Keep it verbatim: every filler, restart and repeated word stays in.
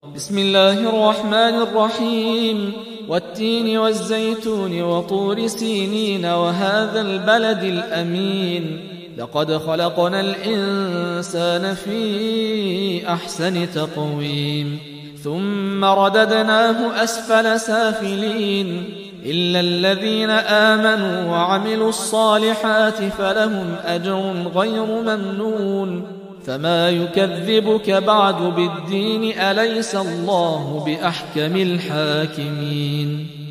بسم الله الرحمن الرحيم والتين والزيتون وطور سينين وهذا البلد الأمين لقد خلقنا الإنسان في أحسن تقويم ثم رددناه أسفل سافلين إلا الذين آمنوا وعملوا الصالحات فلهم أجر غير ممنون فما يكذبك بعد بالدين أليس الله بأحكم الحاكمين